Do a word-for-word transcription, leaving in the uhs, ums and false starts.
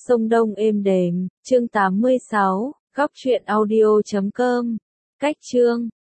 sông Đông êm đềm, chương tám mươi sáu, góc truyện audio chấm com. Cách chương